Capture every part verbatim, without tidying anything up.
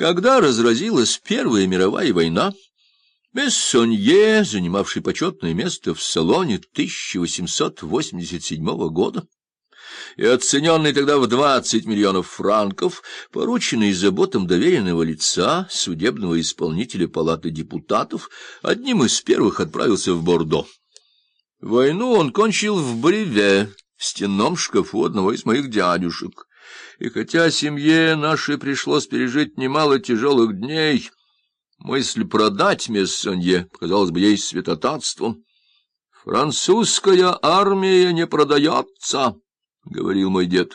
Когда разразилась Первая мировая война, Мессонье, занимавший почетное место в салоне тысяча восемьсот восемьдесят седьмого года и оцененный тогда в двадцать миллионов франков, порученный заботам доверенного лица, судебного исполнителя Палаты депутатов, одним из первых отправился в Бордо. Войну он кончил в Бреве, в стенном шкафу одного из моих дядюшек. И хотя семье нашей пришлось пережить немало тяжелых дней, мысль продать Мессонье показалась бы ей святотатством. «Французская армия не продается», — говорил мой дед.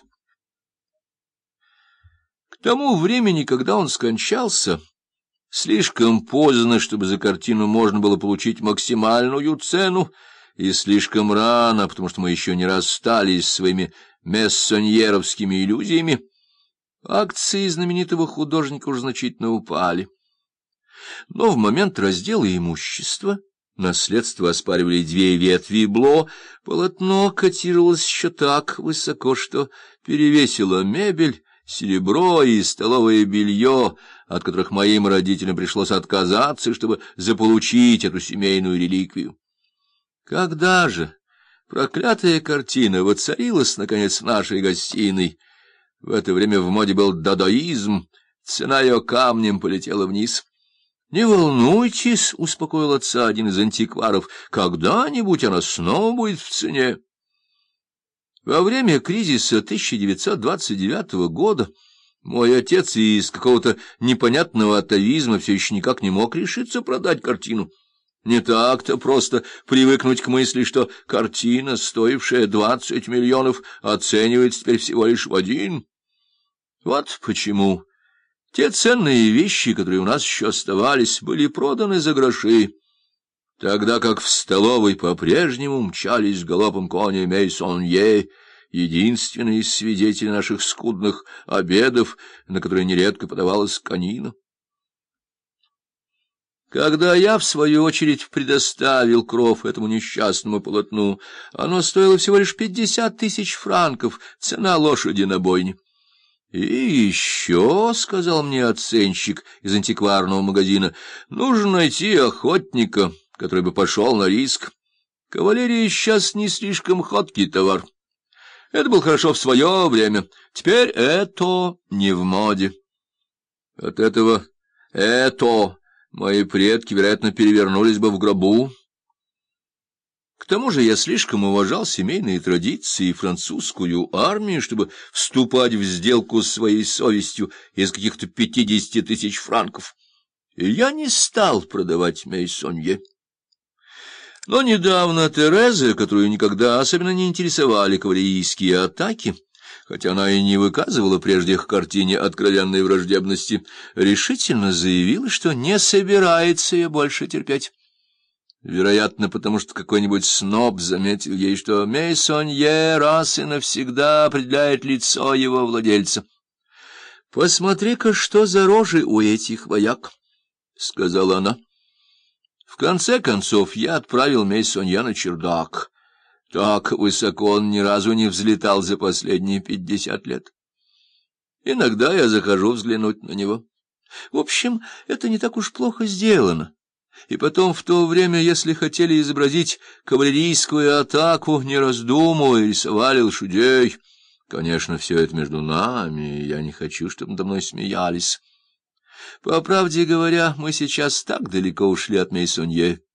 К тому времени, когда он скончался, слишком поздно, чтобы за картину можно было получить максимальную цену, и слишком рано, потому что мы еще не расстались с своими мессоньеровскими иллюзиями, акции знаменитого художника уже значительно упали. Но в момент раздела имущества наследство оспаривали две ветви Бло, полотно котировалось еще так высоко, что перевесило мебель, серебро и столовое белье, от которых моим родителям пришлось отказаться, чтобы заполучить эту семейную реликвию. Когда же проклятая картина воцарилась, наконец, в нашей гостиной? В это время в моде был дадаизм, цена ее камнем полетела вниз. — Не волнуйтесь, — успокоил отца один из антикваров, — когда-нибудь она снова будет в цене. Во время кризиса тысяча девятьсот двадцать девятого года мой отец из какого-то непонятного атавизма все еще никак не мог решиться продать картину. Не так-то просто привыкнуть к мысли, что картина, стоившая двадцать миллионов, оценивается теперь всего лишь в один. Вот почему те ценные вещи, которые у нас еще оставались, были проданы за гроши, тогда как в столовой по-прежнему мчались галопом кони Мейсонье, единственные свидетели наших скудных обедов, на которые нередко подавалась конина. Когда я, в свою очередь, предоставил кров этому несчастному полотну, оно стоило всего лишь пятьдесят тысяч франков, цена лошади на бойне. — И еще, — сказал мне оценщик из антикварного магазина, — нужно найти охотника, который бы пошел на риск. Кавалерия сейчас не слишком ходкий товар. Это было хорошо в свое время, теперь это не в моде. От этого это мои предки, вероятно, перевернулись бы в гробу. К тому же я слишком уважал семейные традиции и французскую армию, чтобы вступать в сделку с своей совестью из каких-то пятидесяти тысяч франков. И я не стал продавать Мейсонье. Но недавно Тереза, которую никогда особенно не интересовали кавалерийские атаки, хотя она и не выказывала прежде к картине откровенной враждебности, решительно заявила, что не собирается ее больше терпеть. Вероятно, потому что какой-нибудь сноб заметил ей, что Мейсонье раз и навсегда определяет лицо его владельца. — Посмотри-ка, что за рожи у этих вояк, — сказала она. В конце концов я отправил Мейсонье на чердак. Так высоко он ни разу не взлетал за последние пятьдесят лет. Иногда я захожу взглянуть на него. В общем, это не так уж плохо сделано. И потом, в то время, если хотели изобразить кавалерийскую атаку, не раздумывая, рисовали лошадей. Конечно, все это между нами, и я не хочу, чтобы надо мной смеялись. По правде говоря, мы сейчас так далеко ушли от Мейсонье,